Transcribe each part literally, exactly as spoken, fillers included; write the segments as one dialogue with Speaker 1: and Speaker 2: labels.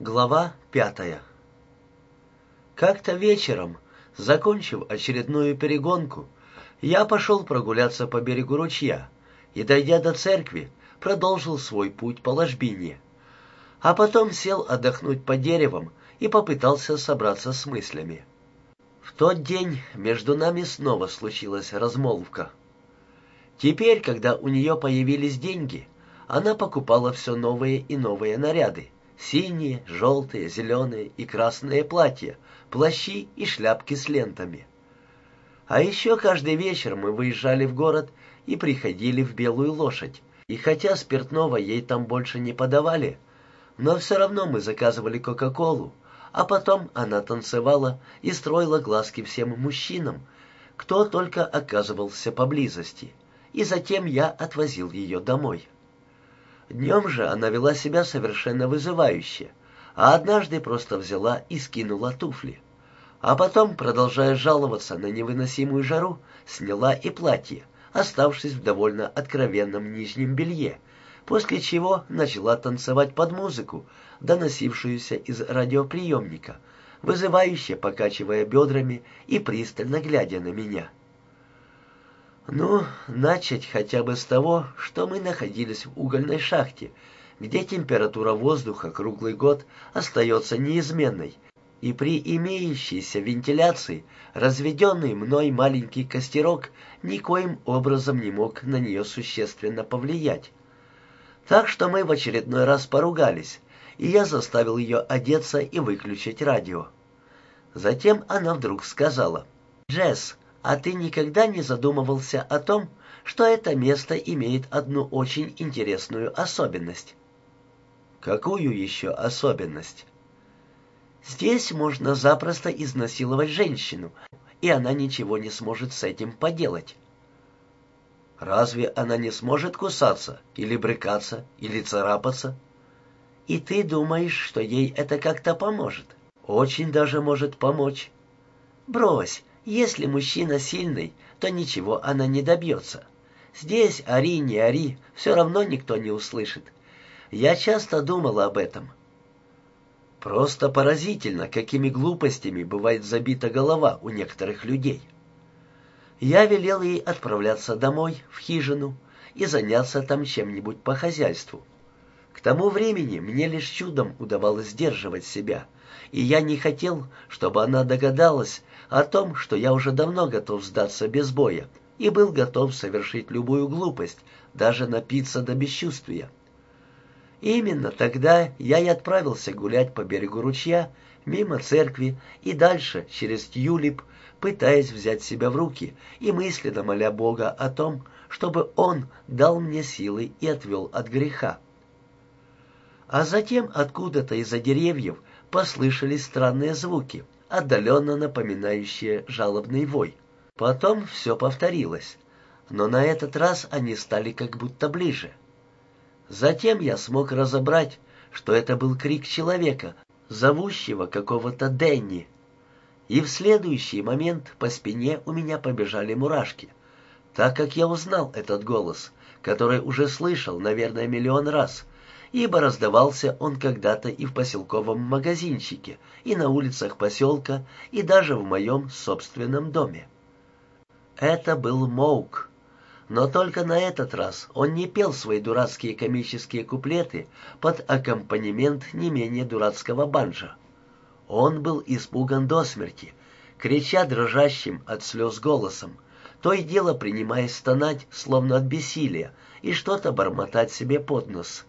Speaker 1: Глава пятая. Как-то вечером, закончив очередную перегонку, я пошел прогуляться по берегу ручья и, дойдя до церкви, продолжил свой путь по ложбине, а потом сел отдохнуть под деревом и попытался собраться с мыслями. В тот день между нами снова случилась размолвка. Теперь, когда у нее появились деньги, она покупала все новые и новые наряды: синие, желтые, зеленые и красные платья, плащи и шляпки с лентами. А еще каждый вечер мы выезжали в город и приходили в Белую Лошадь. И хотя спиртного ей там больше не подавали, но все равно мы заказывали Кока-Колу, а потом она танцевала и строила глазки всем мужчинам, кто только оказывался поблизости, и затем я отвозил ее домой. Днем же она вела себя совершенно вызывающе, а однажды просто взяла и скинула туфли. А потом, продолжая жаловаться на невыносимую жару, сняла и платье, оставшись в довольно откровенном нижнем белье, после чего начала танцевать под музыку, доносившуюся из радиоприемника, вызывающе покачивая бедрами и пристально глядя на меня. Ну, начать хотя бы с того, что мы находились в угольной шахте, где температура воздуха круглый год остается неизменной, и при имеющейся вентиляции разведенный мной маленький костерок никоим образом не мог на нее существенно повлиять. Так что мы в очередной раз поругались, и я заставил ее одеться и выключить радио. Затем она вдруг сказала: «Джесс, а ты никогда не задумывался о том, что это место имеет одну очень интересную особенность?» «Какую еще особенность?» «Здесь можно запросто изнасиловать женщину, и она ничего не сможет с этим поделать». «Разве она не сможет кусаться, или брыкаться, или царапаться?» «И ты думаешь, что ей это как-то поможет?» «Очень даже может помочь». «Брось. Если мужчина сильный, то ничего она не добьется. Здесь ори, не ори, все равно никто не услышит. Я часто думала об этом». Просто поразительно, какими глупостями бывает забита голова у некоторых людей. Я велел ей отправляться домой, в хижину, и заняться там чем-нибудь по хозяйству. К тому времени мне лишь чудом удавалось сдерживать себя, и я не хотел, чтобы она догадалась о том, что я уже давно готов сдаться без боя и был готов совершить любую глупость, даже напиться до бесчувствия. Именно тогда я и отправился гулять по берегу ручья, мимо церкви и дальше через Тюлип, пытаясь взять себя в руки и мысленно моля Бога о том, чтобы Он дал мне силы и отвел от греха. А затем откуда-то из-за деревьев послышались странные звуки, отдаленно напоминающие жалобный вой. Потом все повторилось, но на этот раз они стали как будто ближе. Затем я смог разобрать, что это был крик человека, зовущего какого-то Дэнни. И в следующий момент по спине у меня побежали мурашки, так как я узнал этот голос, который уже слышал, наверное, миллион раз, ибо раздавался он когда-то и в поселковом магазинчике, и на улицах поселка, и даже в моем собственном доме. Это был Моук. Но только на этот раз он не пел свои дурацкие комические куплеты под аккомпанемент не менее дурацкого банджо. Он был испуган до смерти, крича дрожащим от слез голосом, то и дело принимаясь стонать, словно от бессилия, и что-то бормотать себе под нос.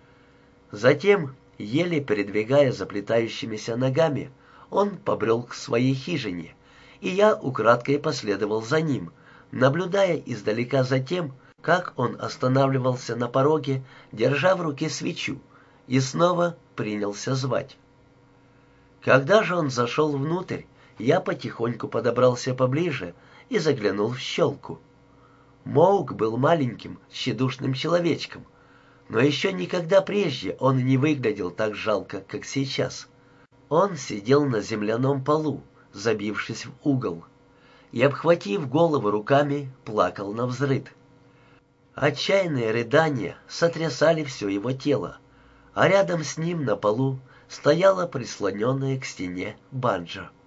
Speaker 1: Затем, еле передвигая заплетающимися ногами, он побрел к своей хижине, и я украдкой последовал за ним, наблюдая издалека за тем, как он останавливался на пороге, держа в руке свечу, и снова принялся звать. Когда же он зашел внутрь, я потихоньку подобрался поближе и заглянул в щелку. Моук был маленьким, тщедушным человечком, но еще никогда прежде он не выглядел так жалко, как сейчас. Он сидел на земляном полу, забившись в угол, и, обхватив голову руками, плакал навзрыд. Отчаянные рыдания сотрясали все его тело, а рядом с ним на полу стояла прислоненная к стене банджо.